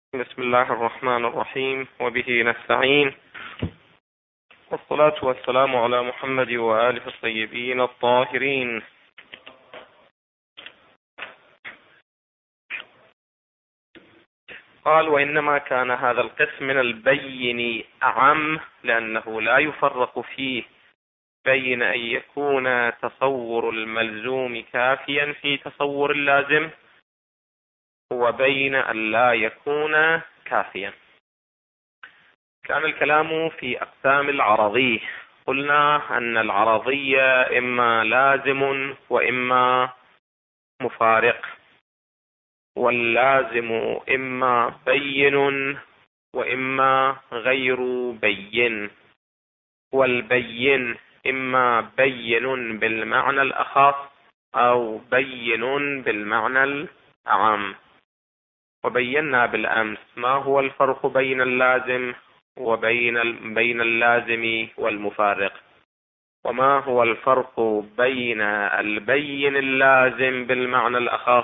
بسم الله الرحمن الرحيم، وبه نستعين، والصلاة والسلام على محمد وآله الطيبين الطاهرين. قال: وإنما كان هذا القسم من البين أعم، لأنه لا يفرق فيه بين أن يكون تصور الملزوم كافيا في تصور اللازم وبين أن لا يكون كافيا. كان الكلام في أقسام العرضي. قلنا أن العرضية إما لازم وإما مفارق، واللازم إما بين وإما غير بين، والبين إما بين بالمعنى الأخص أو بين بالمعنى الأعم. وبينا بالأمس ما هو الفرق بين اللازم وبين اللازم والمفارق، وما هو الفرق بين البين اللازم بالمعنى الأخص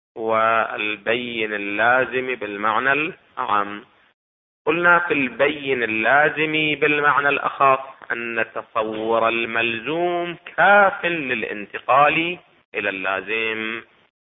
والبين اللازم بالمعنى الأعم. قلنا في البين اللازم بالمعنى الأخص أن تصور الملزوم كاف للانتقال إلى اللازم،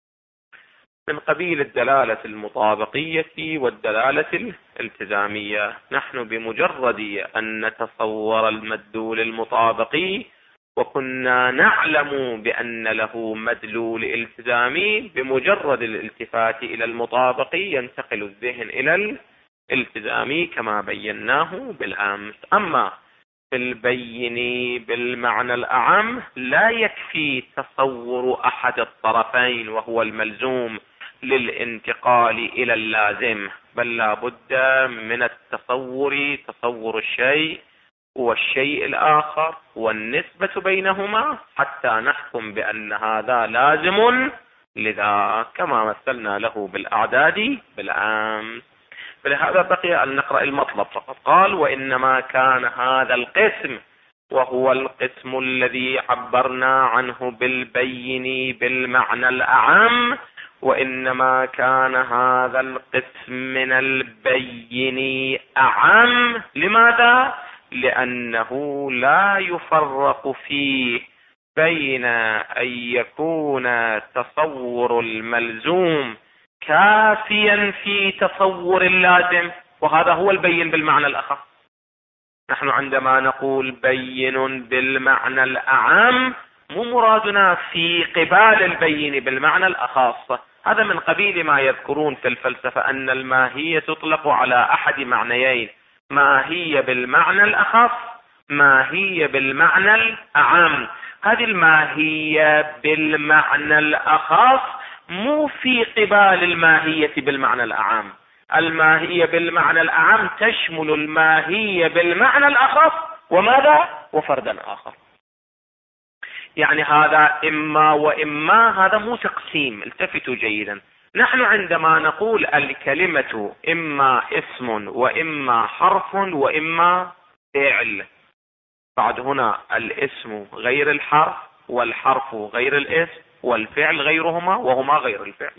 من قبيل الدلالة المطابقية والدلالة الالتزامية. نحن بمجرد أن نتصور المدلول المطابقي وكنا نعلم بأن له مدلول التزامي، بمجرد الالتفات إلى المطابقي ينتقل الذهن إلى الالتزامي كما بيناه بالأمس. أما في البين بالمعنى الأعم لا يكفي تصور أحد الطرفين وهو الملزوم للانتقال إلى اللازم، بل لا بد من التصور، تصور الشيء والشيء الآخر والنسبة بينهما حتى نحكم بأن هذا لازم لذا، كما مثلنا له بالأعداد بالأمس. فلهذا بقي أن نقرأ المطلب فقط. قال: وإنما كان هذا القسم، وهو القسم الذي عبرنا عنه بالبين بالمعنى الأعم، وإنما كان هذا القسم من البين أعم. لماذا؟ لأنه لا يفرق فيه بين أن يكون تصور الملزوم كافيا في تصور اللازم، وهذا هو البين بالمعنى الأخص. نحن عندما نقول بين بالمعنى الأعم مو مرادنا في قبال البين بالمعنى الأخص. هذا من قبيل ما يذكرون في الفلسفة أن الماهية تطلق على أحد معنيين: ماهية بالمعنى الأخص، ماهية بالمعنى الأعم. هذه الماهية بالمعنى الأخص مو في قبال الماهية بالمعنى الأعم. الماهية بالمعنى الأعم تشمل الماهية بالمعنى الأخص وماذا؟ وفردا آخر. يعني هذا إما وإما، هذا مو تقسيم. التفتوا جيدا. نحن عندما نقول الكلمة إما اسم وإما حرف وإما فعل، بعد هنا الاسم غير الحرف والحرف غير الاسم والفعل غيرهما وهما غير الفعل.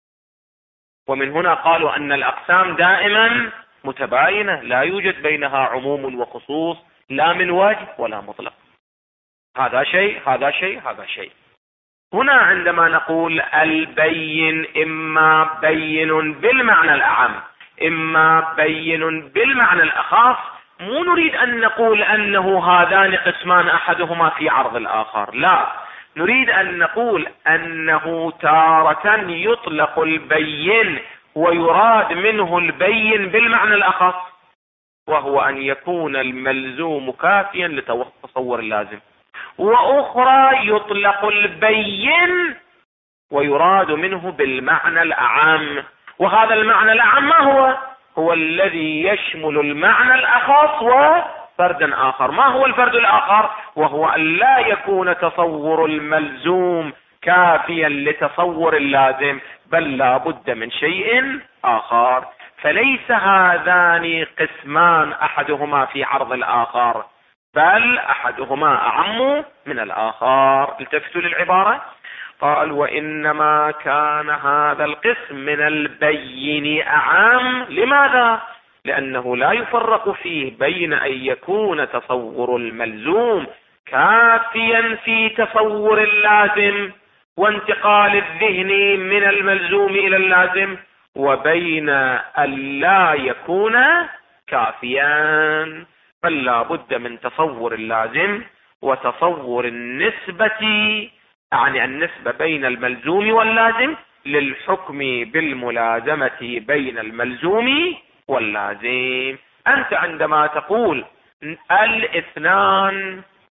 ومن هنا قالوا أن الأقسام دائما متباينة، لا يوجد بينها عموم وخصوص، لا من وجه ولا مطلق. هذا شيء هذا شيء هذا شيء. هنا عندما نقول البين إما بين بالمعنى الأعم إما بين بالمعنى الأخص، مو نريد أن نقول أنه هذان قسمان أحدهما في عرض الآخر، لا، نريد أن نقول أنه تارة يطلق البين ويراد منه البين بالمعنى الأخص، وهو أن يكون الملزوم كافيا لتصور اللازم، وأخرى يطلق البين ويراد منه بالمعنى الأعم. وهذا المعنى الأعم ما هو؟ هو الذي يشمل المعنى الأخص وفردا آخر. ما هو الفرد الآخر؟ وهو أن لا يكون تصور الملزوم كافيا لتصور اللازم، بل لا بد من شيء آخر. فليس هذان قسمان أحدهما في عرض الآخر، بل أحدهما أعم من الآخر. التفتوا للعبارة. قال وإنما كان هذا القسم من البين أعم. لماذا؟ لأنه لا يفرق فيه بين أن يكون تصور الملزوم كافيا في تصور اللازم وانتقال الذهن من الملزوم إلى اللازم، وبين أن لا يكون كافيا. بل لا بد من تصور اللازم وتصور النسبة، يعني النسبة بين الملزوم واللازم للحكم بالملازمة بين الملزوم واللازم. أنت عندما تقول الاثنان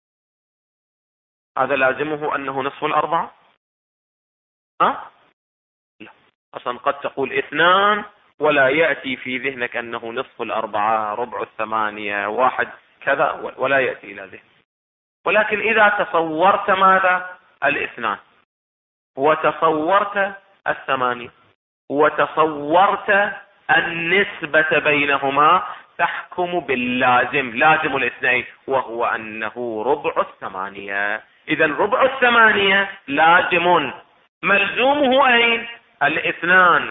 هذا لازمه أنه نصف الأربعة؟ لا، أصلا قد تقول اثنان ولا يأتي في ذهنك أنه نصف الأربعة، ربع الثمانية، واحد كذا، ولا يأتي إلى ذهن. ولكن إذا تصورت ماذا؟ الاثنان، وتصورت الثمانية، وتصورت النسبة بينهما، تحكم باللازم، لازم الاثنين، وهو أنه ربع الثمانية. إذا ربع الثمانية لازم، ملزومه أين؟ الاثنان.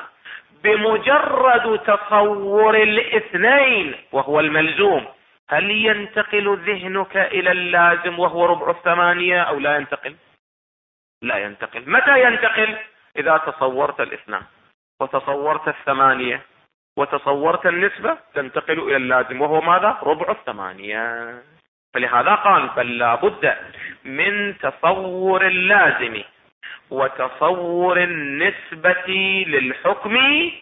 بمجرد تصور الاثنين وهو الملزوم، هل ينتقل ذهنك إلى اللازم وهو ربع الثمانية أو لا ينتقل؟ لا ينتقل. متى ينتقل؟ إذا تصورت الاثنان وتصورت الثمانية وتصورت النسبة، تنتقل إلى اللازم وهو ماذا؟ ربع الثمانية. فلهذا قال بل لا بد من تصور اللازم وتصور النسبة للحكم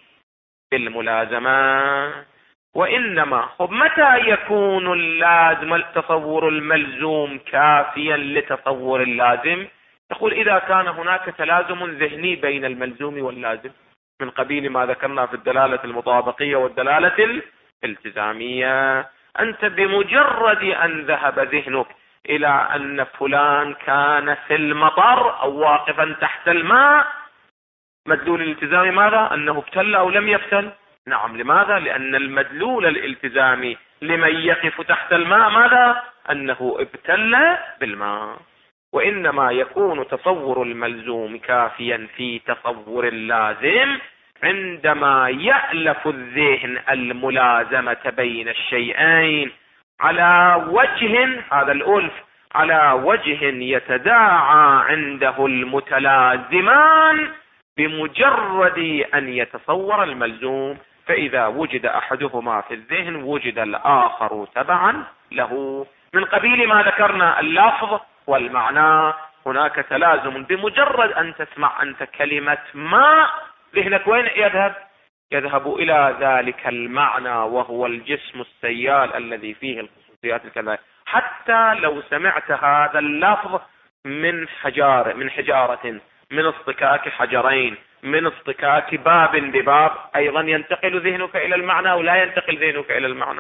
بالملازمة. وإنما متى يكون اللازم التصور الملزوم كافيا لتصور اللازم؟ تقول إذا كان هناك تلازم ذهني بين الملزوم واللازم، من قبيل ما ذكرنا في الدلالة المطابقية والدلالة الالتزامية. أنت بمجرد أن ذهب ذهنك إلى أن فلان كان في المطر أو واقفا تحت الماء، مدلول الالتزامي ماذا؟ أنه ابتل أو لم يبتل؟ نعم. لماذا؟ لأن المدلول الالتزامي لمن يقف تحت الماء ماذا؟ أنه ابتل بالماء. وإنما يكون تصور الملزوم كافيا في تصور اللازم عندما يألف الذهن الملازمة بين الشيئين على وجه، هذا الألف على وجه يتداعى عنده المتلازمان بمجرد أن يتصور الملزوم. فإذا وجد أحدهما في الذهن وجد الآخر تبعا له، من قبيل ما ذكرنا اللفظ والمعنى. هناك تلازم، بمجرد أن تسمع أنت كلمة ماء ذهنك وين يذهب؟ يذهب إلى ذلك المعنى وهو الجسم السيال الذي فيه الخصوصيات الكذا. حتى لو سمعت هذا اللفظ من حجارة، من اصطكاك حجرين، من اصطكاك باب بباب، أيضا ينتقل ذهنك إلى المعنى ولا ينتقل ذهنك إلى المعنى.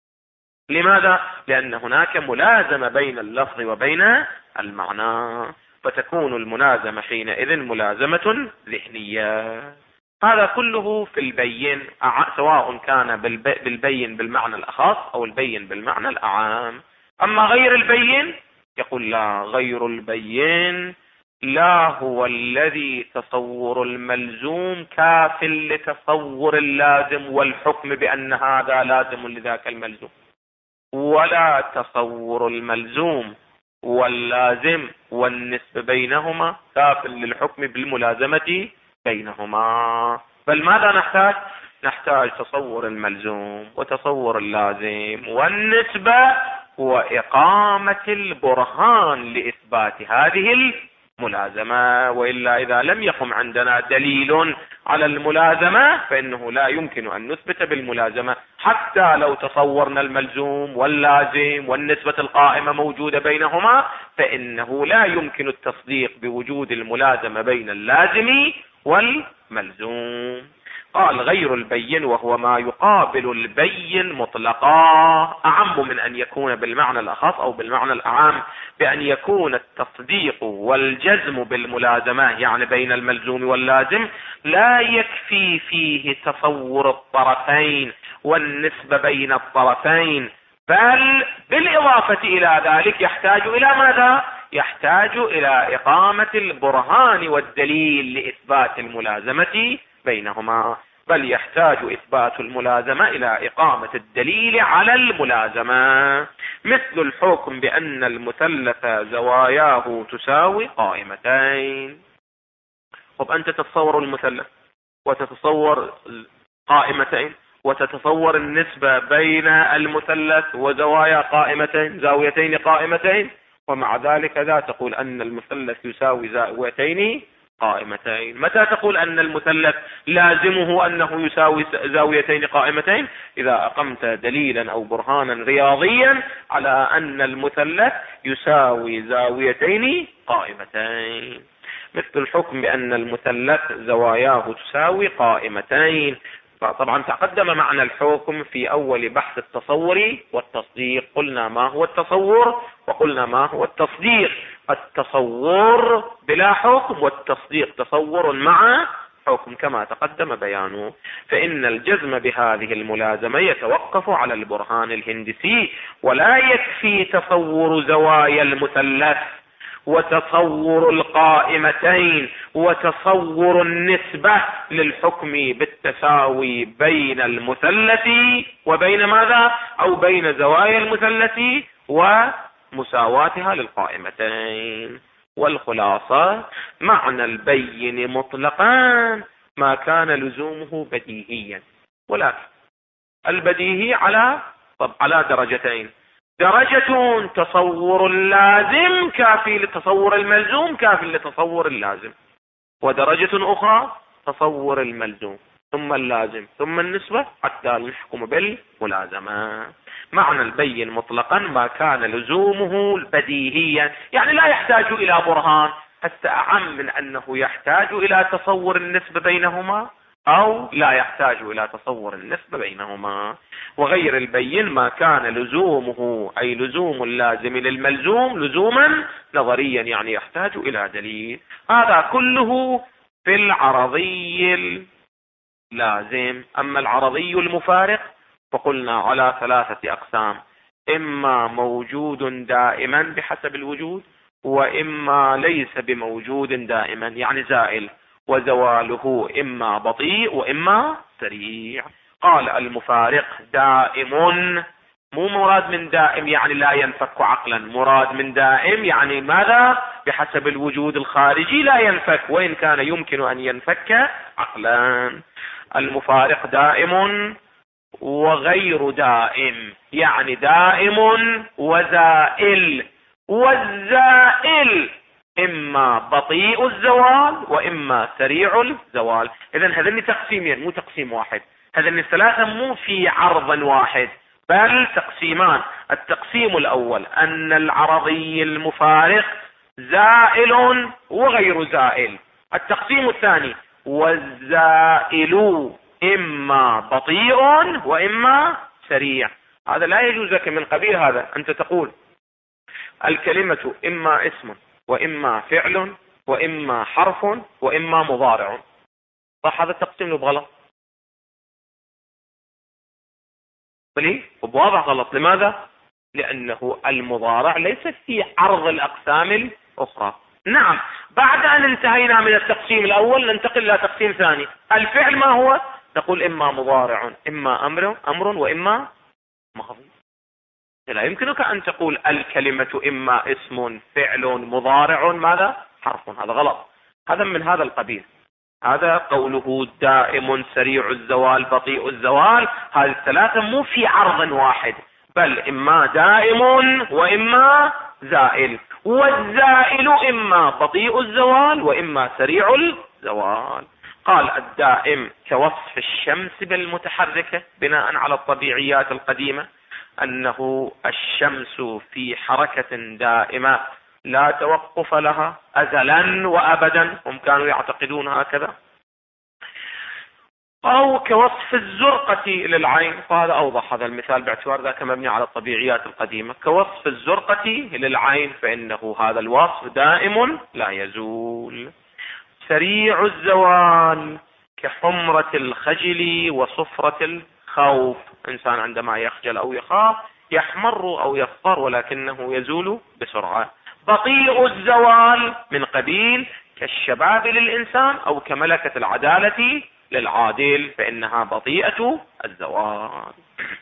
لماذا؟ لأن هناك ملازمة بين اللفظ وبين المعنى، فتكون الملازمة حينئذ ملازمة ذهنية. هذا كله في البين، سواء كان بالبين بالمعنى الأخص أو البين بالمعنى الأعام. أما غير البين يقول لا، غير البين لا هو الذي تصور الملزوم كاف لتصور اللازم والحكم بأن هذا لازم لذاك الملزوم، ولا تصور الملزوم واللازم والنسبة بينهما كاف للحكم بالملازمة بينهما. بل ماذا نحتاج؟ نحتاج تصور الملزوم وتصور اللازم والنسبة وإقامة البرهان لإثبات هذه الملازمة. وإلا إذا لم يقم عندنا دليل على الملازمة فإنه لا يمكن أن نثبت بالملازمة، حتى لو تصورنا الملزوم واللازم والنسبة القائمة موجودة بينهما، فإنه لا يمكن التصديق بوجود الملازمة بين اللازم والملزوم. قال غير البين وهو ما يقابل البين مطلقا، أعم من أن يكون بالمعنى الأخص أو بالمعنى الأعام، بأن يكون التصديق والجزم بالملازمة يعني بين الملزوم واللازم لا يكفي فيه تصور الطرفين والنسبة بين الطرفين، بل بالإضافة إلى ذلك يحتاج إلى ماذا؟ يحتاج إلى إقامة البرهان والدليل لإثبات الملازمة بينهما، بل يحتاج إثبات الملازمة إلى إقامة الدليل على الملازمة، مثل الحكم بأن المثلث زواياه تساوي قائمتين. طب أنت تتصور المثلث وتتصور قائمتين وتتصور النسبة بين المثلث وزوايا قائمتين، زاويتين قائمتين، ومع ذلك لا تقول أن المثلث يساوي زاويتين قائمتين. متى تقول أن المثلث لازمه أنه يساوي زاويتين قائمتين؟ إذا أقمت دليلا أو برهانا رياضيا على أن المثلث يساوي زاويتين قائمتين، مثل الحكم بأن المثلث زواياه تساوي قائمتين. طبعا تقدم معنى الحكم في أول بحث التصور والتصديق، قلنا ما هو التصور وقلنا ما هو التصديق. التصور بلا حكم والتصديق تصور مع حكم كما تقدم بيانه. فإن الجزم بهذه الملازمة يتوقف على البرهان الهندسي، ولا يكفي تصور زوايا المثلث وتصور القائمتين وتصور النسبة للحكم بالتساوي بين المثلث وبين ماذا؟ أو بين زوايا المثلث ومساواتها للقائمتين. والخلاصة معنى البين مطلقا ما كان لزومه بديهيا، ولكن البديهي على درجتين: درجة تصور اللازم كافي لتصور الملزوم كافي لتصور اللازم، ودرجة أخرى تصور الملزوم ثم اللازم ثم النسبة حتى نحكم بالملازمة. معنى البين مطلقا ما كان لزومه بديهيا، يعني لا يحتاج إلى برهان، حتى أعم من أنه يحتاج إلى تصور النسبة بينهما أو لا يحتاج إلى تصور النسبة بينهما. وغير البين ما كان لزومه أي لزوم اللازم للملزوم لزوما نظريا، يعني يحتاج إلى دليل. هذا كله في العرضي اللازم. أما العرضي المفارق فقلنا على 3 أقسام: إما موجود دائما بحسب الوجود، وإما ليس بموجود دائما يعني زائل، وزواله إما بطيء وإما سريع. قال المفارق دائم، مو مراد من دائم يعني لا ينفك عقلا، مراد من دائم يعني ماذا؟ بحسب الوجود الخارجي لا ينفك، وإن كان يمكن أن ينفك عقلا. المفارق دائم وغير دائم، يعني دائم وزائل، والزائل إما بطيء الزوال وإما سريع الزوال. إذن هذين تقسيمين مو تقسيم واحد، هذين الثلاثة مو في عرض واحد بل تقسيمان. التقسيم الأول أن العرضي المفارق زائل وغير زائل. التقسيم الثاني والزائل إما بطيء وإما سريع. هذا لا يجوز لك من قبيل هذا أنت تقول الكلمة إما اسم وإما فعل وإما حرف وإما مضارع. صح؟ هذا التقسيم غلط. ليه؟ بواضح غلط. لماذا؟ لأنه المضارع ليس في عرض الأقسام الأخرى. نعم، بعد أن انتهينا من التقسيم الأول ننتقل إلى تقسيم ثاني. الفعل ما هو؟ نقول إما مضارع إما أمر وإما ماضي. لا يمكنك أن تقول الكلمة إما اسم فعل مضارع ماذا؟ حرف. هذا غلط، هذا من هذا القبيل. هذا قوله دائم سريع الزوال بطيء الزوال، هذه الثلاثة مو في عرض واحد بل إما دائم وإما زائل، والزائل إما بطيء الزوال وإما سريع الزوال. قال الدائم كوصف الشمس بالمتحركة بناء على الطبيعيات القديمة، أنه الشمس في حركة دائمة لا توقف لها أزلا وأبدا، هم كانوا يعتقدون هكذا. أو كوصف الزرقة للعين، فهذا أوضح هذا المثال باعتبار ذاك مبني على الطبيعيات القديمة. كوصف الزرقة للعين فإنه هذا الوصف دائم لا يزول. سريع الزوال كحمرة الخجل وصفرة الخوف، إنسان عندما يخجل أو يخاف يحمر أو يصفر ولكنه يزول بسرعة. بطيء الزوال من قبيل كالشباب للإنسان أو كملكة العدالة للعادل، فإنها بطيئة الزوال.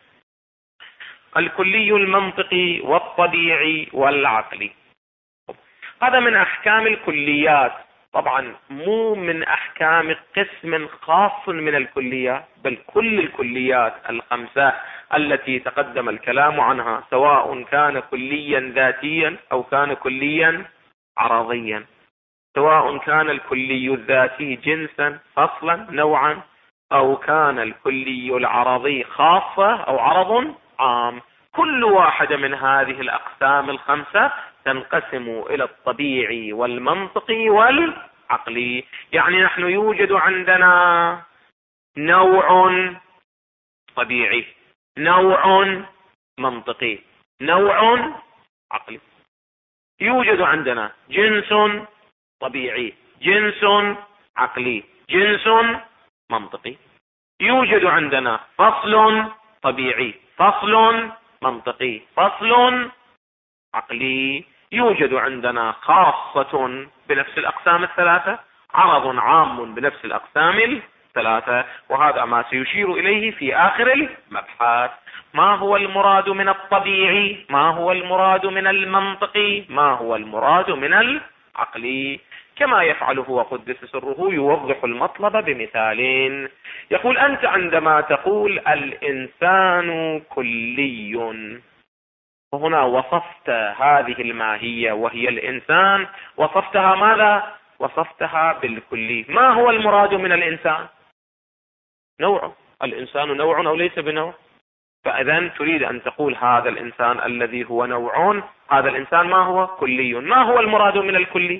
الكلي المنطقي والطبيعي والعقلي، هذا من أحكام الكليات، طبعا مو من أحكام قسم خاص من الكليات، بل كل الكليات الخمسة التي تقدم الكلام عنها، سواء كان كليا ذاتيا أو كان كليا عرضيا، سواء كان الكلي الذاتي جنسا فصلا نوعا، أو كان الكلي العرضي خاصة أو عرض عام. كل واحدة من هذه الأقسام الخمسة تنقسم إلى الطبيعي والمنطقي والعقلي. يعني نحن يوجد عندنا نوع طبيعي، نوع منطقي، نوع عقلي. يوجد عندنا جنس طبيعي، جنس عقلي، جنس منطقي. يوجد عندنا فصل طبيعي، فصل منطقي، فصل عقلي. يوجد عندنا خاصة بنفس الأقسام الثلاثة، عرض عام بنفس الأقسام الثلاثة، وهذا ما سيشير إليه في آخر المبحث. ما هو المراد من الطبيعي؟ ما هو المراد من المنطقي؟ ما هو المراد من العقلي؟ كما يفعله وقدس سره يوضح المطلب بمثال. يقول: أنت عندما تقول الإنسان كلي، وهنا وصفت هذه الماهية وهي الإنسان، وصفتها ماذا؟ وصفتها بالكلي. ما هو المراد من الإنسان؟ نوع. الإنسان نوع أو ليس بنوع؟ فإذا تريد أن تقول هذا الإنسان الذي هو نوع، هذا الإنسان ما هو؟ كلي. ما هو المراد من الكلي؟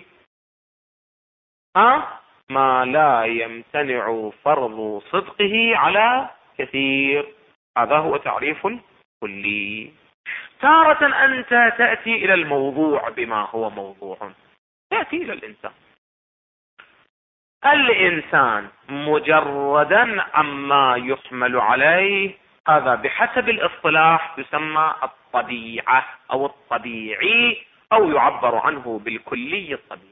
ما لا يمتنع فرض صدقه على كثير، هذا هو تعريف الكلي. تارة أنت تأتي إلى الموضوع بما هو موضوع، تأتي إلى الإنسان. الإنسان مجردا عما يحمل عليه، هذا بحسب الاصطلاح يسمى الطبيعة أو الطبيعي، أو يعبر عنه بالكلي الطبيعي.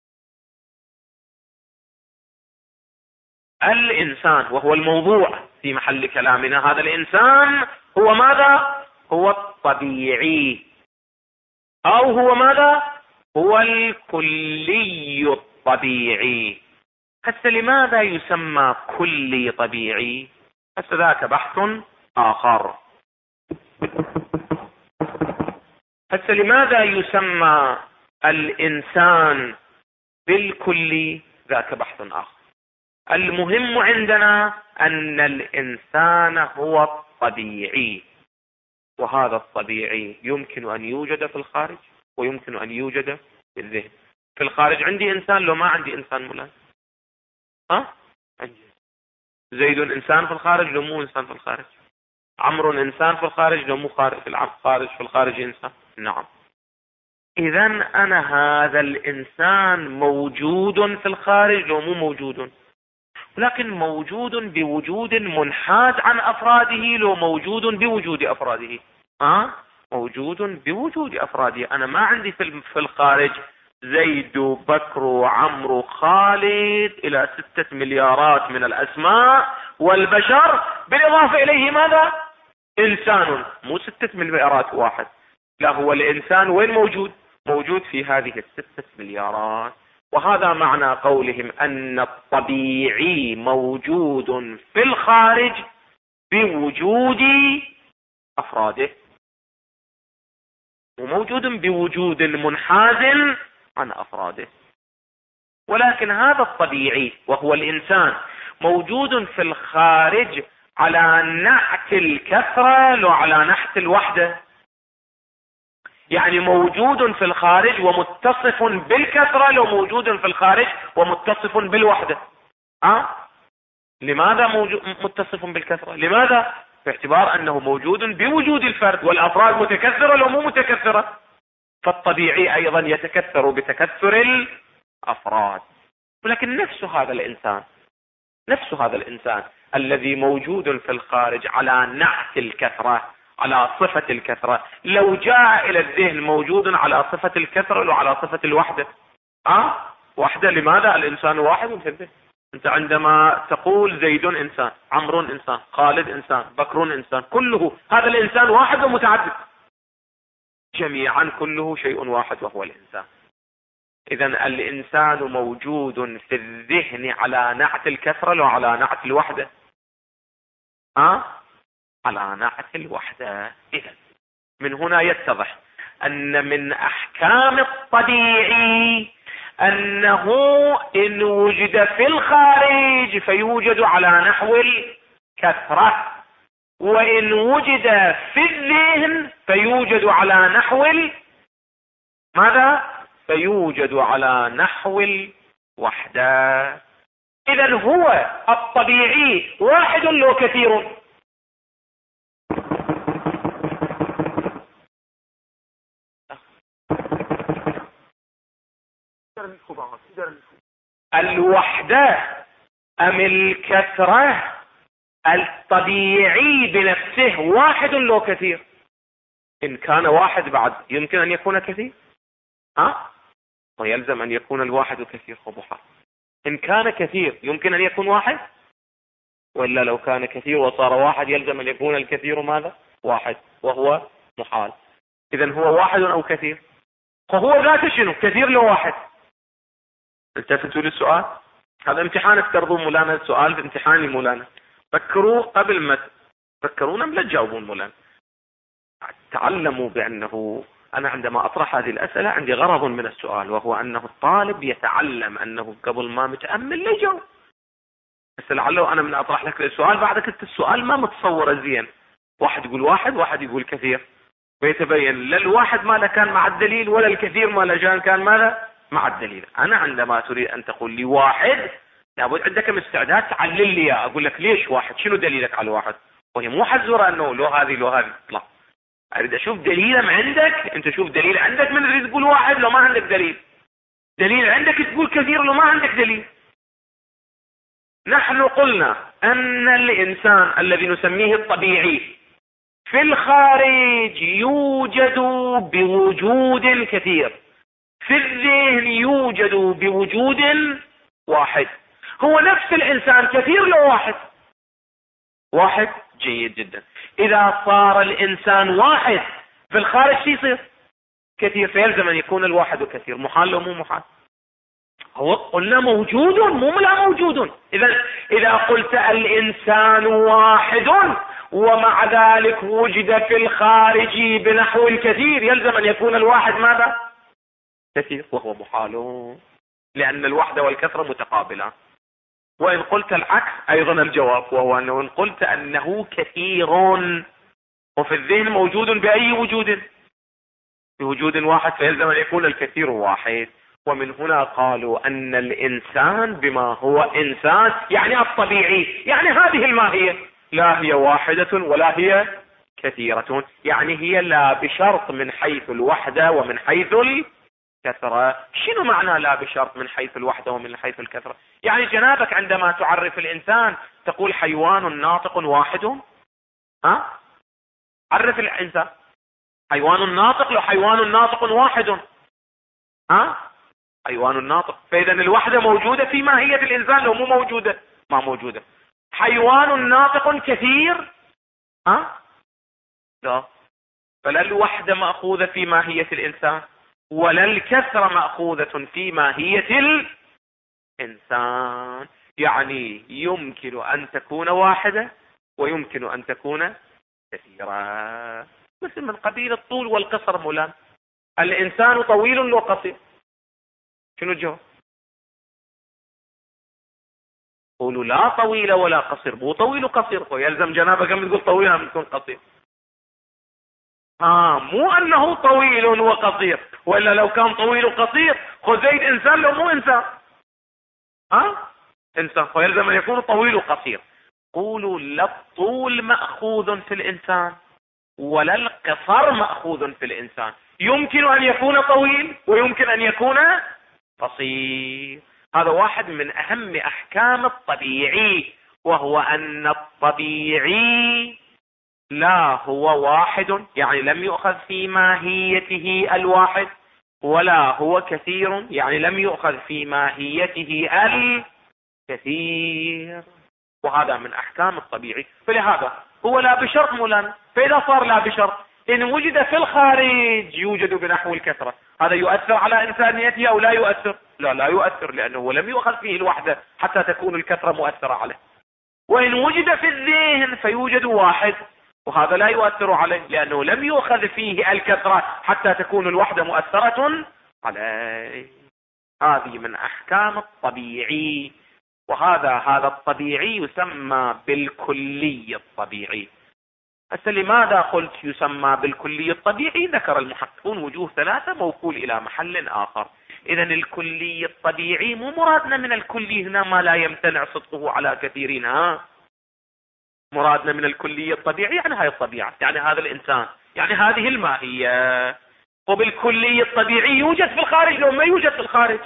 الإنسان وهو الموضوع في محل كلامنا، هذا الإنسان هو ماذا؟ هو الطبيعي، أو هو ماذا؟ هو الكلي الطبيعي. هسه لماذا يسمى كلي طبيعي؟ هسه ذاك بحث آخر. هسه لماذا يسمى الإنسان بالكلي؟ ذاك بحث آخر. المهم عندنا أن الإنسان هو الطبيعي، وهذا الطبيعي يمكن أن يوجد في الخارج ويمكن أن يوجد في الذهن. في الخارج عندي إنسان لو ما عندي إنسان ملازم؟ عندي زيد إنسان في الخارج لو مو إنسان في الخارج؟ عمرو إنسان في الخارج لو مو خارج في الخارج إنسان؟ نعم. إذا أنا هذا الإنسان موجود في الخارج لو مو موجود؟ لكن موجود بوجود منحاز عن أفراده لو موجود بوجود أفراده؟ موجود بوجود أفراده. أنا ما عندي في الخارج زيد وبكر وعمرو خالد إلى 6 مليارات من الأسماء والبشر، بالإضافة إليه ماذا؟ إنسان، مو 6 مليارات واحد، لا، هو الإنسان وين موجود؟ موجود في هذه 6 مليارات. وهذا معنى قولهم أن الطبيعي موجود في الخارج بوجود أفراده، وموجود بوجود منحاز عن أفراده. ولكن هذا الطبيعي وهو الإنسان موجود في الخارج على نحت الكثرة لو على نحت الوحدة. يعني موجود في الخارج ومتصف بالكثرة لو موجود في الخارج ومتصف بالوحدة. لماذا متصف بالكثرة؟ لماذا؟ باعتبار أنه موجود بوجود الفرد، والأفراد متكثرة لو مو متكثرة. فالطبيعي أيضا يتكثر بتكثر الأفراد. ولكن نفس هذا الإنسان الذي موجود في الخارج على نحت الكثرة، على صفة الكثرة. لو جاء الى الذهن موجود على صفة الكثرة وعلى صفة الوحدة، وحدة، لماذا الانسان واحد في الذهن؟ انت عندما تقول زيد انسان، عمرو انسان، خالد انسان، بكر انسان، كله هذا الانسان واحد ومتعدد، جميعا كله شيء واحد وهو الانسان. اذا الانسان موجود في الذهن على نعت الكثرة وعلى نعت الوحدة؟ على نعت الوحدة. اذا من هنا يتضح ان من احكام الطبيعي انه ان وجد في الخارج فيوجد على نحو الكثرة، وان وجد في الذهن فيوجد على نحو ماذا؟ فيوجد على نحو الوحدة. اذا هو الطبيعي واحد لو كثير؟ الوحدة ام الكثرة؟ الطبيعي بنفسه واحد لو كثير؟ ان كان واحد بعد يمكن ان يكون كثير، ويلزم ان يكون الواحد كثير ومحال. ان كان كثير يمكن ان يكون واحد، ولا لو كان كثير وصار واحد يلزم ان يكون الكثير ماذا؟ واحد، وهو محال. اذا هو واحد او كثير؟ فهو ذاته شنو؟ كثير لو واحد؟ التفتوا للسؤال، هذا امتحان افترضوا مولانا، السؤال في امتحان مولانا، فكروا قبل ما تفكرون لا تجاوبون مولانا. تعلموا بانه انا عندما اطرح هذه الاسئله عندي غرض من السؤال، وهو انه الطالب يتعلم انه قبل ما متامل لا يجاوب. بس لعله انا من اطرح لك السؤال بعد السؤال ما متصوره زين، واحد يقول واحد، واحد يقول كثير، ويتبين لا الواحد ما له كان مع الدليل ولا الكثير ما له كان ماذا مع الدليل. انا عندما تريد ان تقول لي واحد لابد عندك استعداد تعلل لي اقول لك ليش واحد، شنو دليلك على الواحد، وهي مو حزوره انه لو هذه لا، اريد اشوف دليل عندك. انت شوف دليل عندك من تريد تقول واحد لو ما عندك دليل عندك تقول كثير لو ما عندك دليل. نحن قلنا ان الانسان الذي نسميه الطبيعي في الخارج يوجد بوجود كثير، في الذهن يوجد بوجود واحد. هو نفس الانسان كثير لو واحد؟ جيد جدا. اذا صار الانسان واحد في الخارج شو يصير؟ كثير، فيلزم ان يكون الواحد كثير. محال لو مو محال؟ هو قلنا موجود مو لا موجود. اذا قلت الانسان واحد ومع ذلك وجد في الخارج بنحو الكثير، يلزم ان يكون الواحد ماذا؟ كثير، وهو محال، لان الوحدة والكثرة متقابلة. وان قلت العكس ايضا الجواب، وهو انه ان قلت انه كثير وفي الذهن موجود باي وجود؟ بوجود واحد، فيلزم ان يكون الكثير واحد. ومن هنا قالوا ان الانسان بما هو انسان يعني الطبيعي، يعني هذه الماهية لا هي واحدة ولا هي كثيرة، يعني هي لا بشرط من حيث الوحدة ومن حيث الكثرة. شنو معنى لا بشرط من حيث الوحدة ومن حيث الكثرة؟ يعني جنابك عندما تعرف الانسان تقول حيوان ناطق واحد، عرف الانسان حيوان ناطق لو حيوان ناطق واحد، حيوان ناطق. فاذا الوحدة موجودة في ماهية الانسان لو مو موجودة؟ ما موجودة. حيوان ناطق كثير، لا. فلا الوحدة مأخوذة في ماهية الانسان ولا الكثرة مأخوذة في ماهية الانسان. يعني يمكن ان تكون واحدة ويمكن ان تكون كثيرة، مثل من قبيل الطول والقصر. مولانا الانسان طويل وقصير، شنو الجواب؟ قولوا لا طويل ولا قصير، مو طويل وقصير، ويلزم جنابك من تقول طويل من تكون قصير. مو انه طويل وقصير، ولا لو كان طويل وقصير خذ زيد انسان لو مو انسان، انسان، ويلزم ان يكون طويل وقصير. قولوا لا الطول مأخوذ في الانسان ولا القصر مأخوذ في الانسان، يمكن ان يكون طويل ويمكن ان يكون قصير. هذا واحد من اهم احكام الطبيعي، وهو ان الطبيعي لا هو واحد يعني لم يؤخذ في ماهيته الواحد، ولا هو كثير يعني لم يؤخذ في ماهيته الكثير. وهذا من أحكام الطبيعي. فلهذا هو لا بشرط مولان. فإذا صار لا بشرط إن وجد في الخارج يوجد بنحو الكثرة، هذا يؤثر على إنسانيته أو لا يؤثر؟ لا يؤثر، لأنه لم يؤخذ فيه الوحدة حتى تكون الكثرة مؤثرة عليه. وإن وجد في الذهن فيوجد واحد، وهذا لا يؤثر عليه لأنه لم يؤخذ فيه الكثرة حتى تكون الوحدة مؤثرة عليه. هذه من أحكام الطبيعي. هذا الطبيعي يسمى بالكلي الطبيعي. هسه لماذا قلت يسمى بالكلي الطبيعي؟ ذكر المحققون وجوه ثلاثة موكول إلى محل آخر. إذا الكلي الطبيعي مو مرادنا من الكلي هنا ما لا يمتنع صدقه على كثيرين، مرادنا من الكلي الطبيعي يعني هاي الطبيعة، يعني هذا الإنسان، يعني هذه الماهية. وبالكلي الطبيعي يوجد في الخارج لو ما يوجد في الخارج.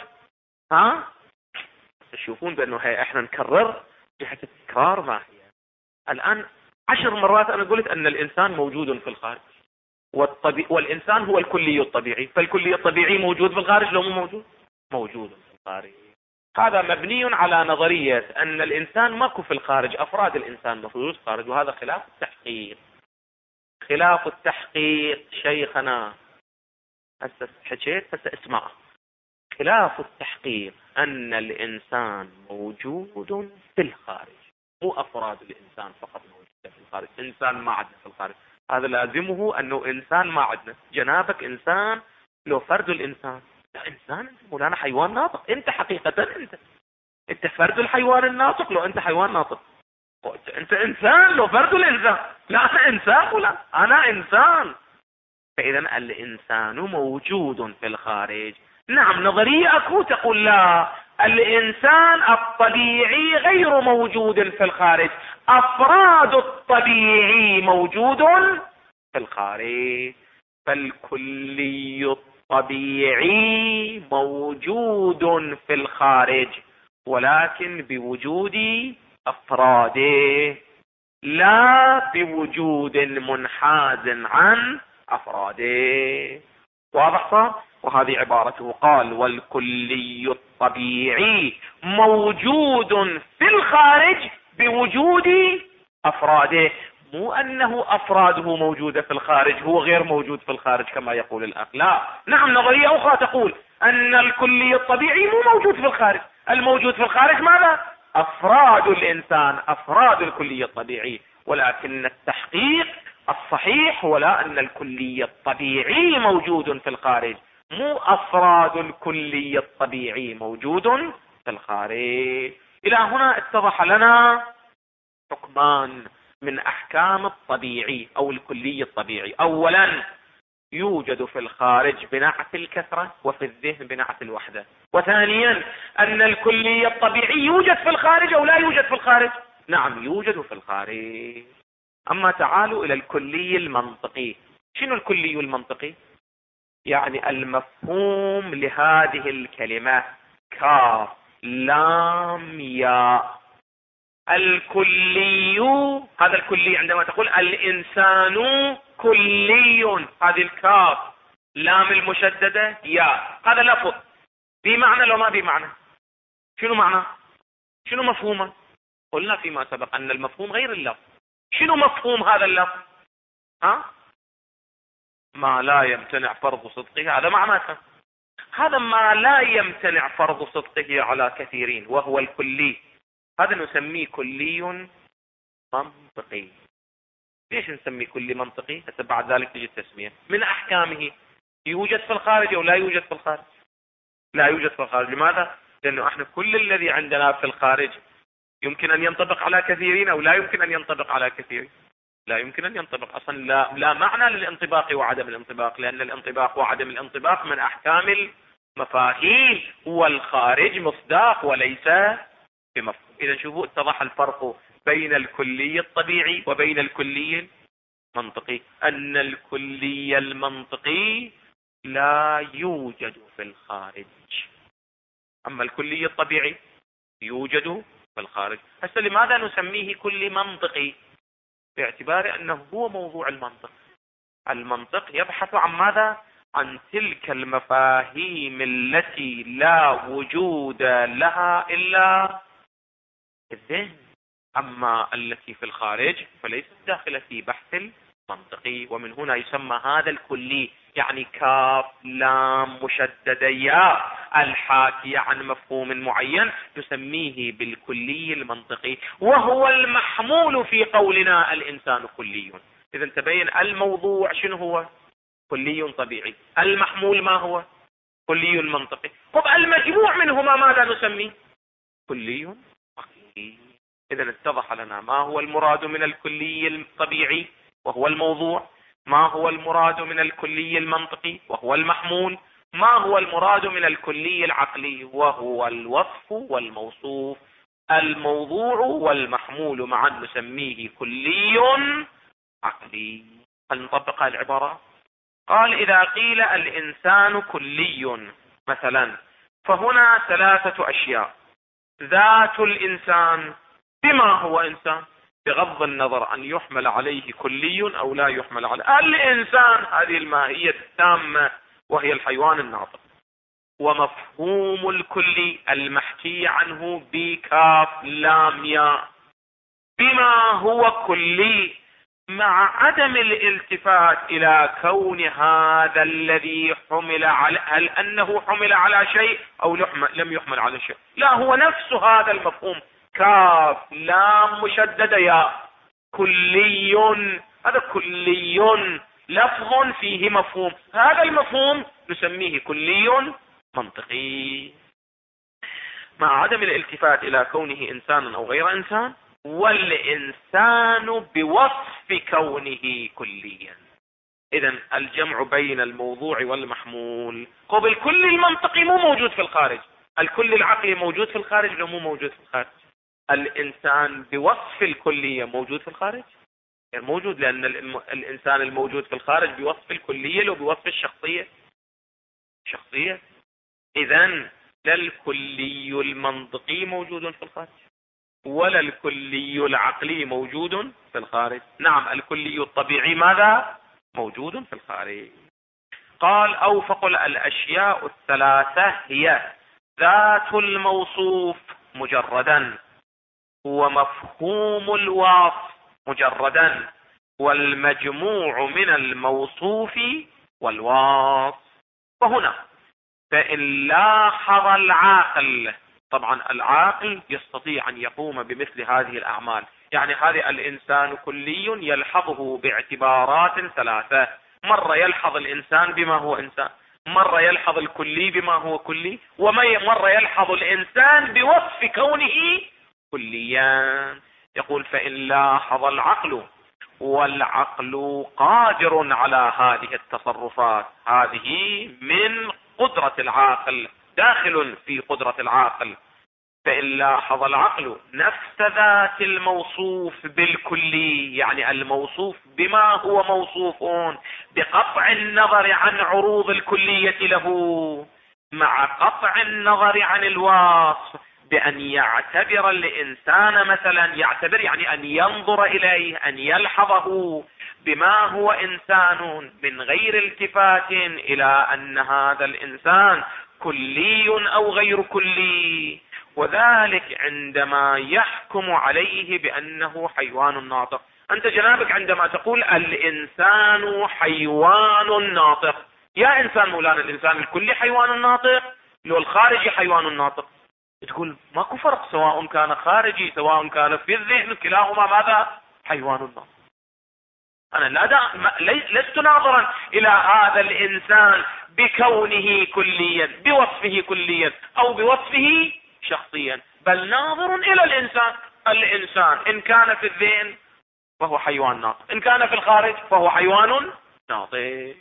تشوفون بأنه احنا نكرر جهة التكرار ماهية. الآن 10 مرات أنا قلت أن الإنسان موجود في الخارج، والإنسان هو الكلي الطبيعي، فالكلي الطبيعي موجود في الخارج لو مو موجود؟ موجود في الخارج. هذا مبني على نظرية أن الإنسان ماكو في الخارج، أفراد الإنسان موجود في الخارج، وهذا خلاف التحقيق. خلاف التحقيق شيخنا هسه حكيت، هسه اسمع. خلاف التحقيق أن الإنسان موجود في الخارج، مو أفراد الإنسان فقط موجودة في الخارج. إنسان ما عندنا في الخارج، هذا لازمه أنه إنسان ما عندنا. جنابك إنسان لو فرد الإنسان، لا إنسان أنت مولانا حيوان ناطق. أنت حقيقة أنت فرد الحيوان الناطق لو أنت حيوان ناطق. أنت إنسان لو فرد الإنسان. لا أنا إنسان ولا أنا إنسان. فإذا الإنسان موجود في الخارج. نعم نظرية أكو تقول لا، الإنسان الطبيعي غير موجود في الخارج، أفراد الطبيعي موجود في الخارج. فالكلي الطبيعي موجود في الخارج ولكن بوجود أفراده، لا بوجود منحاز عن أفراده. واضح صار؟ وهذه عبارته، قال والكلي الطبيعي موجود في الخارج بوجود أفراده. مو أنه أفراده موجودة في الخارج هو غير موجود في الخارج كما يقول الأخ، لا. نعم نظرية أخرى تقول أن الكلي الطبيعي مو موجود في الخارج، الموجود في الخارج ماذا؟ أفراد الإنسان، أفراد الكلي الطبيعي. ولكن التحقيق الصحيح هو لا، أن الكلي الطبيعي موجود في الخارج، مو أفراد الكلي الطبيعي موجود في الخارج. إلى هنا اتضح لنا حكمان من أحكام الطبيعي أو الكلي الطبيعي. أولا يوجد في الخارج بنعت الكثرة، وفي الذهن بنعت الوحدة. وثانيا أن الكلي الطبيعي يوجد في الخارج أو لا يوجد في الخارج؟ نعم يوجد في الخارج. أما تعالوا إلى الكلي المنطقي. شنو الكلي المنطقي؟ يعني المفهوم لهذه الكلمة كاف لام ياء. الكلي، هذا الكلي عندما تقول الإنسان كلي، هذه الكاف لام المشددة ياء، هذا لفظ بمعنى لو ما بمعنى؟ شنو معنى؟ شنو مفهومه؟ قلنا فيما سبق أن المفهوم غير اللفظ. شنو مفهوم هذا اللفظ؟ ما لا يمتنع فرض صدقه، هذا معناته. هذا ما لا يمتنع فرض صدقه على كثيرين وهو الكلي، هذا نسميه كلي منطقي. ليش نسميه كلي منطقي؟ حتى بعد ذلك تجي التسمية. من أحكامه يوجد في الخارج أو لا يوجد في الخارج؟ لا يوجد في الخارج. لماذا؟ لأنه احنا كل الذي عندنا في الخارج يمكن أن ينطبق على كثيرين أو لا يمكن أن ينطبق على كثيرين. لا يمكن أن ينطبق أصلا، لا معنى للانطباق وعدم الانطباق، لأن الانطباق وعدم الانطباق من أحكام المفاهيم، والخارج مصداق وليس بمفهوم. إذا شوفوا اتضح الفرق بين الكلي الطبيعي وبين الكلي المنطقي، أن الكلي المنطقي لا يوجد في الخارج، أما الكلي الطبيعي يوجد في الخارج. هسه لماذا نسميه كلي منطقي؟ باعتبار أنه هو موضوع المنطق. المنطق يبحث عن ماذا؟ عن تلك المفاهيم التي لا وجود لها إلا الذهن، أما التي في الخارج فليست داخلة في بحث المنطقي. ومن هنا يسمى هذا الكلي، يعني كاف لام مشددة ياء الحاكية عن مفهوم معين، نسميه بالكلي المنطقي، وهو المحمول في قولنا الإنسان كلي. إذا تبين الموضوع شنو هو؟ كلي طبيعي. المحمول ما هو؟ كلي منطقي. طب المجموع منهما ماذا نسميه؟ كلي عقلي. إذا اتضح لنا ما هو المراد من الكلي الطبيعي وهو الموضوع، ما هو المراد من الكلي المنطقي وهو المحمول، ما هو المراد من الكلي العقلي وهو الوصف والموصوف. الموضوع والمحمول معا نسميه كلي عقلي. نطبق العبارة. قال إذا قيل الإنسان كلي مثلا، فهنا ثلاثة أشياء. ذات الإنسان، بما هو إنسان بغض النظر أن يحمل عليه كلي أو لا يحمل عليه. الإنسان هذه الماهية التامة وهي الحيوان الناطق. ومفهوم الكلي المحكي عنه بكاف لام ياء، بما هو كلي، مع عدم الالتفات إلى كون هذا الذي حمل على، هل أنه حمل على شيء أو لم يحمل على شيء، لا، هو نفس هذا المفهوم كاف لام مشددة ياء كلي. هذا كلي لفظ فيه مفهوم، هذا المفهوم نسميه كلي منطقي، مع عدم الالتفات إلى كونه إنسانا أو غير إنسان، والإنسان بوصف كونه كليا. إذن الجمع بين الموضوع والمحمول. قبل الكل المنطقي مو موجود في الخارج، الكل العقلي موجود في الخارج لو مو موجود في الخارج. الإنسان بوصف الكلية موجود في الخارج، يعني موجود، لأن الإنسان الموجود في الخارج بوصف الكلية لو بوصف الشخصية شخصية. إذن لا الكلي المنطقي موجود في الخارج ولا الكلي العقلي موجود في الخارج. نعم، الكلي الطبيعي ماذا؟ موجود في الخارج. قال أو فقل الأشياء الثلاثة هي ذات الموصوف مجردا، ومفهوم الوصف مجردا، والمجموع من الموصوف والوصف. وهنا فإن لاحظ العاقل، طبعا العاقل يستطيع أن يقوم بمثل هذه الأعمال، يعني هذا الإنسان كلي يلحظه باعتبارات ثلاثة. مرة يلحظ الإنسان بما هو إنسان، مرة يلحظ الكلي بما هو كلي، ومرة يلحظ الإنسان بوصف كونه كليا. يقول فإن لاحظ العقل، والعقل قادر على هذه التصرفات، هذه من قدرة العاقل، داخل في قدرة العاقل. فإن لاحظ العقل نفس ذات الموصوف بالكلي، يعني الموصوف بما هو موصوف بقطع النظر عن عروض الكلية له، مع قطع النظر عن الوصف، بأن يعتبر الإنسان مثلا، يعتبر يعني أن ينظر إليه، أن يلحظه بما هو إنسان من غير التفات إلى أن هذا الإنسان كلي أو غير كلي. وذلك عندما يحكم عليه بأنه حيوان ناطق. أنت جنابك عندما تقول الإنسان حيوان ناطق، يا إنسان مولانا الإنسان الكلي حيوان ناطق لو الخارجي حيوان ناطق؟ تقول ماكو فرق، سواء كان خارجي سواء كان في الذهن، كلاهما ماذا؟ حيوان ناطق. أنا لست ناظرا إلى هذا الإنسان بكونه كليا، بوصفه كليا أو بوصفه شخصيا، بل ناظر إلى الإنسان إن كان في الذهن فهو حيوان ناطق، إن كان في الخارج فهو حيوان ناطق.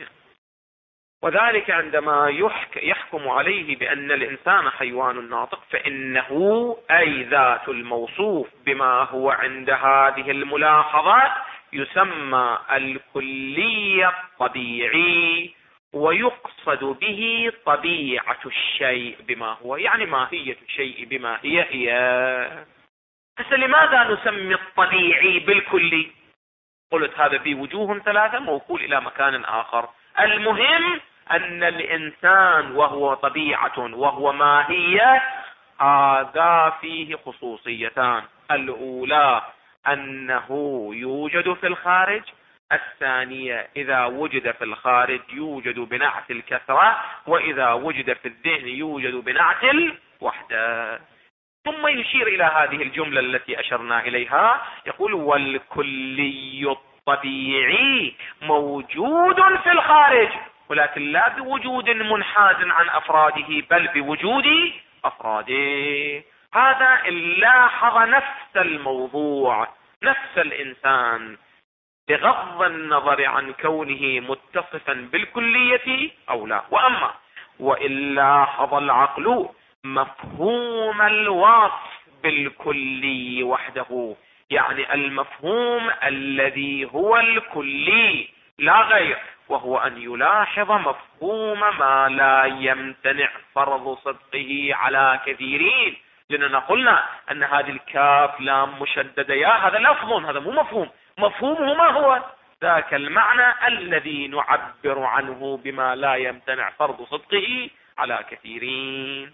وذلك عندما يحكم عليه بأن الإنسان حيوان ناطق، فإنه أي ذات الموصوف بما هو عند هذه الملاحظات يسمى الكلي الطبيعي، ويقصد به طبيعة الشيء بما هو، يعني ماهية الشيء بما هي. بس لماذا نسمي الطبيعي بالكلي؟ قلت هذا بوجوه ثلاثة موكول إلى مكان آخر. المهم أن الإنسان وهو طبيعة وهو ماهية، هذا فيه خصوصيتان: الأولى أنه يوجد في الخارج، الثانية إذا وجد في الخارج يوجد بنعت الكثرة، وإذا وجد في الذهن يوجد بنعت الوحدة. ثم يشير إلى هذه الجملة التي أشرنا إليها، يقول: والكلي الطبيعي موجود في الخارج، ولكن لا بوجود منحاز عن أفراده، بل بوجود أفراده. هذا إن لاحظ نفس الموضوع، نفس الإنسان، بغض النظر عن كونه متصفا بالكلية أو لا. وأما وإن لاحظ العقل مفهوم الوصف بالكلي وحده، يعني المفهوم الذي هو الكلي لا غير، وهو أن يلاحظ مفهوم ما لا يمتنع فرض صدقه على كثيرين. لأننا قلنا أن هذه الكاف لام مشددة يا، هذا لفظ، هذا مو مفهوم. مفهومه ما هو؟ ذاك المعنى الذي نعبر عنه بما لا يمتنع فرض صدقه على كثيرين.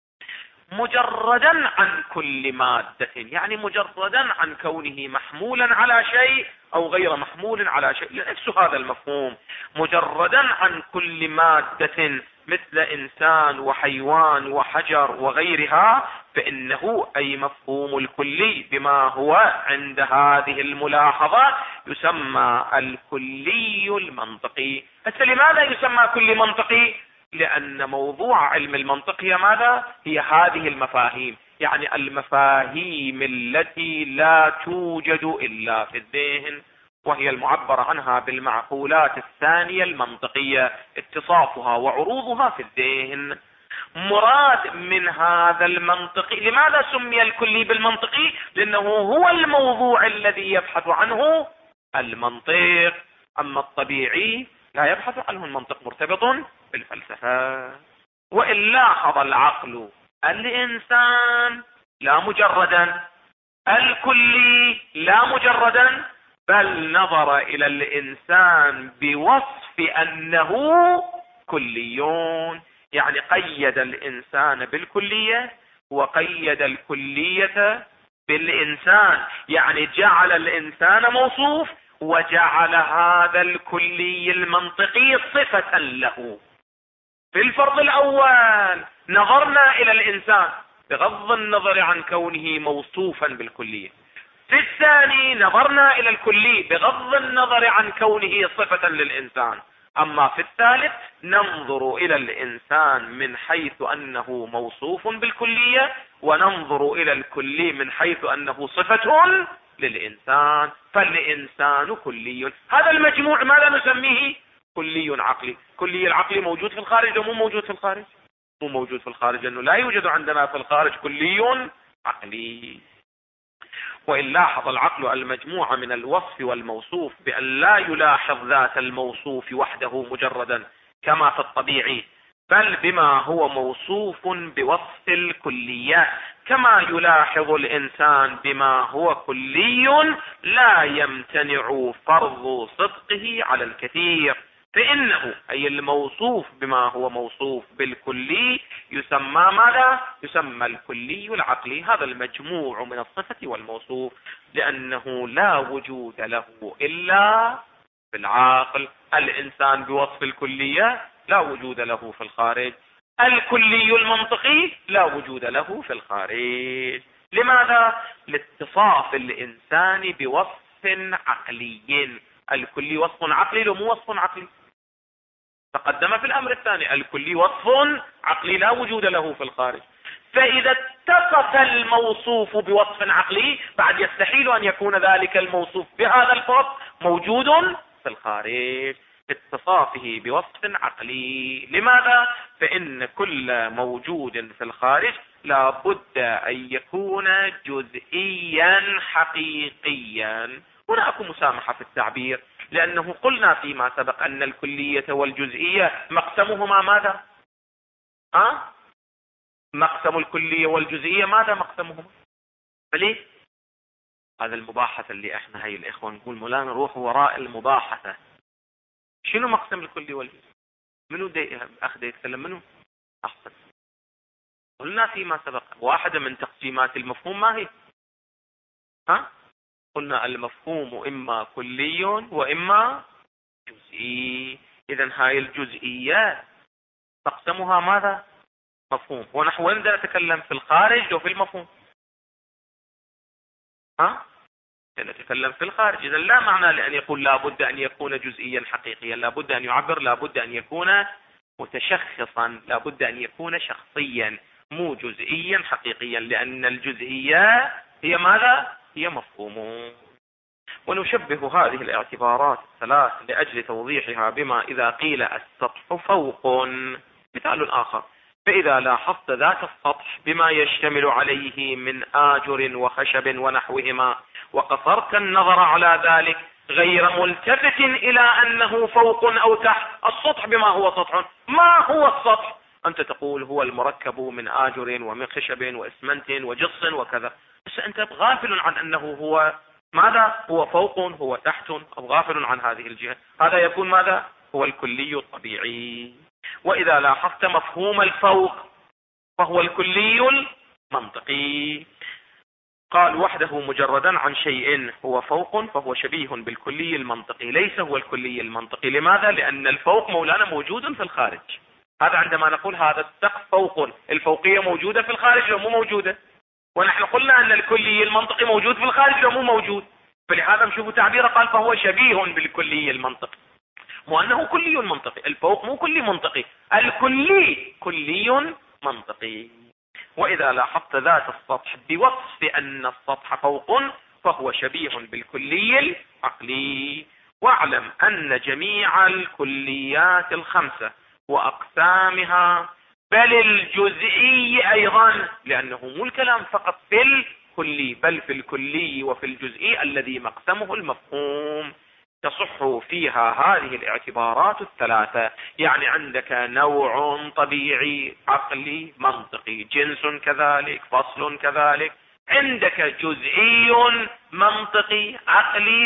مجردا عن كل مادة، يعني مجردا عن كونه محمولا على شيء أو غير محمول على شيء، نفس هذا المفهوم. مجردا عن كل مادة مثل إنسان وحيوان وحجر وغيرها، فإنه أي مفهوم الكلي بما هو عند هذه الملاحظة يسمى الكلي المنطقي. هسه لماذا يسمى كلي منطقي؟ لأن موضوع علم المنطق هي ماذا؟ هي هذه المفاهيم، يعني المفاهيم التي لا توجد إلا في الذهن، وهي المعبر عنها بالمعقولات الثانية المنطقية، اتصافها وعروضها في الذهن. مراد من هذا المنطقي، لماذا سمي الكلي بالمنطقي؟ لأنه هو الموضوع الذي يبحث عنه المنطق. أما الطبيعي لا يبحث عنه المنطق، مرتبط بالفلسفة. وإن لاحظ العقل الإنسان لا مجردا، الكلي لا مجردا، بل نظر إلى الإنسان بوصف أنه كليون، يعني قيد الإنسان بالكلية وقيد الكلية بالإنسان، يعني جعل الإنسان موصوف وجعل هذا الكلي المنطقي صفة له. في الفرض الأول نظرنا إلى الإنسان بغض النظر عن كونه موصوفا بالكلية، في الثاني نظرنا إلى الكلي بغض النظر عن كونه صفة للإنسان. أما في الثالث ننظر إلى الإنسان من حيث أنه موصوف بالكلية، وننظر إلى الكلي من حيث أنه صفة للإنسان، فالإنسان كلي. هذا المجموع ماذا نسميه؟ كلي عقلي. كلي العقلي موجود في الخارج ومو موجود في الخارج؟ مو موجود في الخارج، لأنه لا يوجد عندنا في الخارج كلي عقلي. وإن لاحظ العقل المجموع من الوصف والموصوف بأن لا يلاحظ ذات الموصوف وحده مجردا كما في الطبيعي، بل بما هو موصوف بوصف الكلية، كما يلاحظ الإنسان بما هو كلي لا يمتنع فرض صدقه على الكثير، فإنه أي الموصوف بما هو موصوف بالكلي يسمى ماذا؟ يسمى الكلي العقلي. هذا المجموع من الصفة والموصوف، لأنه لا وجود له إلا بالعقل. الإنسان بوصف الكلية لا وجود له في الخارج، الكلي المنطقي لا وجود له في الخارج. لماذا؟ لاتصاف الإنسان بوصف عقلي. الكلي وصف عقلي لو مو وصف عقلي؟ تقدم في الأمر الثاني الكلي وصف عقلي لا وجود له في الخارج. فإذا اتصف الموصوف بوصف عقلي بعد يستحيل أن يكون ذلك الموصوف بهذا الوصف موجود في الخارج، اتصافه بوصف عقلي. لماذا؟ فإن كل موجود في الخارج لا بد أن يكون جزئيا حقيقيا. هناك مسامحة في التعبير، لأنه قلنا فيما سبق أن الكلية والجزئية مقسمهما ماذا؟ مقسم الكلية والجزئية ماذا مقسمهما؟ فليه؟ هذا المباحثة اللي احنا هاي الاخوة نقول مولانا نروح وراء المباحثة. شنو مقسم الكلي والجزء؟ منو اخذ يتكلم منو؟ احسن. قلنا فيما سبق واحدة من تقسيمات المفهوم ما هي؟ قلنا المفهوم اما كلي واما جزئي. اذا هاي الجزئيات تقسمها ماذا؟ مفهوم. ونحن وين نتكلم؟ في الخارج وفي المفهوم. نتكلم في الخارج. اذا لا معنى لان يقول لابد ان يكون جزئيا حقيقيا، لابد ان يعبر، لابد ان يكون متشخصا، لابد ان يكون شخصيا مو جزئيا حقيقيا، لان الجزئية هي ماذا؟ هي مفهوم. ونشبه هذه الاعتبارات الثلاث لأجل توضيحها بما إذا قيل السطح فوق. مثال آخر: فإذا لاحظت ذات السطح بما يشتمل عليه من آجر وخشب ونحوهما، وقصرت النظر على ذلك غير ملتفت إلى أنه فوق أو تحت. السطح بما هو سطح، ما هو السطح؟ أنت تقول هو المركب من آجر ومن خشب وإسمنت وجص وكذا، بس أنت غافل عن أنه هو ماذا؟ هو فوق، هو تحت، أو غافل عن هذه الجهة. هذا يكون ماذا؟ هو الكلي الطبيعي. وإذا لاحظت مفهوم الفوق فهو الكلي المنطقي. قال: وحده مجردا عن شيء هو فوق فهو شبيه بالكلي المنطقي، ليس هو الكلي المنطقي. لماذا؟ لأن الفوق مولانا موجود في الخارج. هذا عندما نقول هذا السقف فوق، الفوقية موجودة في الخارج لو مو موجودة؟ ونحن قلنا أن الكلي المنطقي موجود في الخارج لو مو موجود. فلهذا نشوف تعبيره قال فهو شبيه بالكلي المنطقي، مو أنه كلي منطقي. الفوق مو كلي منطقي، الكلي كلي منطقي. وإذا لاحظت ذات السطح بوصف أن السطح فوق فهو شبيه بالكلي العقلي. واعلم أن جميع الكليات الخمسة وأقسامها، بل الجزئي أيضا، لأنه مو الكلام فقط في الكلي بل في الكلي وفي الجزئي الذي مقسمه المفهوم، تصح فيها هذه الاعتبارات الثلاثة. يعني عندك نوع طبيعي عقلي منطقي، جنس كذلك، فصل كذلك. عندك جزئي منطقي عقلي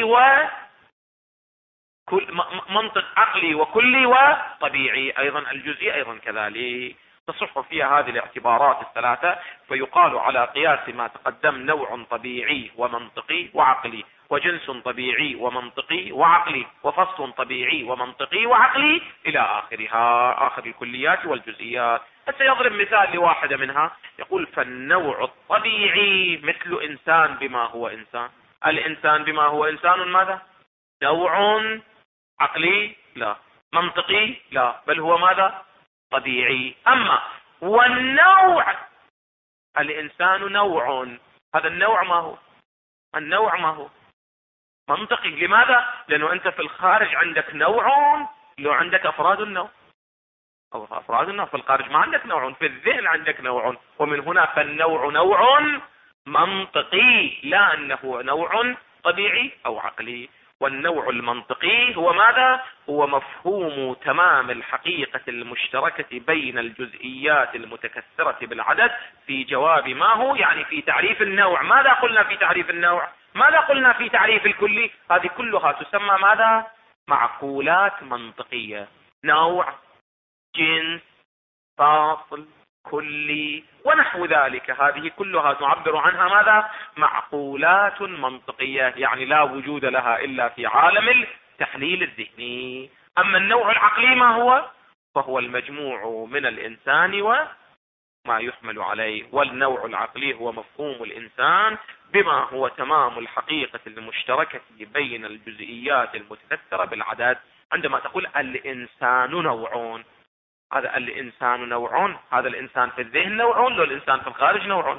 منطق عقلي وكلي وطبيعي، ايضا الجزئي ايضا كذلك. تصح فيها هذه الاعتبارات الثلاثة. فيقال على قياس ما تقدم نوع طبيعي ومنطقي وعقلي، وجنس طبيعي ومنطقي وعقلي، وفصل طبيعي ومنطقي وعقلي، إلى آخرها، آخر الكليات والجزئيات. حتى يضرب مثال لواحدة منها، يقول: فالنوع الطبيعي مثل إنسان بما هو إنسان. الإنسان بما هو إنسان ماذا؟ نوع عقلي؟ لا. منطقي؟ لا. بل هو ماذا؟ طبيعي. أما والنوع، الإنسان نوع، هذا النوع ما هو؟ النوع ما هو؟ منطقي. لماذا؟ لأنه أنت في الخارج عندك نوع، لو عندك أفراد النوع، أو أفراد النوع في الخارج ما عندك نوع، في الذهن عندك نوع. ومن هنا فالنوع نوع منطقي، لا أنه نوع طبيعي أو عقلي. والنوع المنطقي هو ماذا؟ هو مفهوم تمام الحقيقة المشتركة بين الجزئيات المتكثرة بالعدد في جواب ما هو، يعني في تعريف النوع. ماذا قلنا في تعريف النوع؟ ماذا قلنا في تعريف الكلي؟ هذه كلها تسمى ماذا؟ معقولات منطقية. نوع، جنس، فاصل، كلي، ونحو ذلك، هذه كلها تعبر عنها ماذا؟ معقولات منطقية، يعني لا وجود لها إلا في عالم التحليل الذهني. أما النوع العقلي ما هو؟ فهو المجموع من الإنسان وما يحمل عليه. والنوع العقلي هو مفهوم الإنسان بما هو تمام الحقيقة المشتركة بين الجزئيات المتكثرة بالعدد. عندما تقول الإنسان نوع، هذا الإنسان نوع، هذا الإنسان في الذهن نوع، لو الإنسان في الخارج نوع.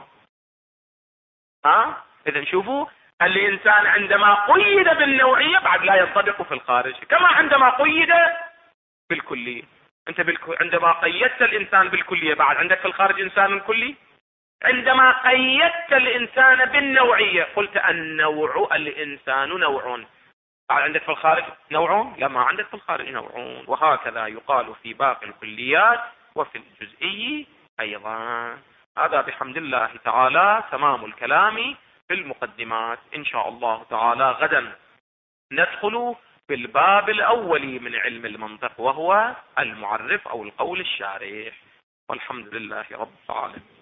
إذن شوفوا، الإنسان عندما قيد بالنوعية بعد لا ينطبق في الخارج، كما عندما قيد بالكلية. أنت عندما قيدت الإنسان بالكلية بعد عندك في الخارج إنسان كلي. عندما قيدت الإنسان بالنوعية قلت النوع، الإنسان نوع، بعد عندك في الخارج نوع؟ لا، ما عندك في الخارج نوع. وهكذا يقال في باقي الكليات وفي الجزئي أيضا. هذا بحمد الله تعالى تمام الكلام في المقدمات. إن شاء الله تعالى غدا ندخل في الباب الأول من علم المنطق، وهو المعرف أو القول الشارح. والحمد لله رب العالمين.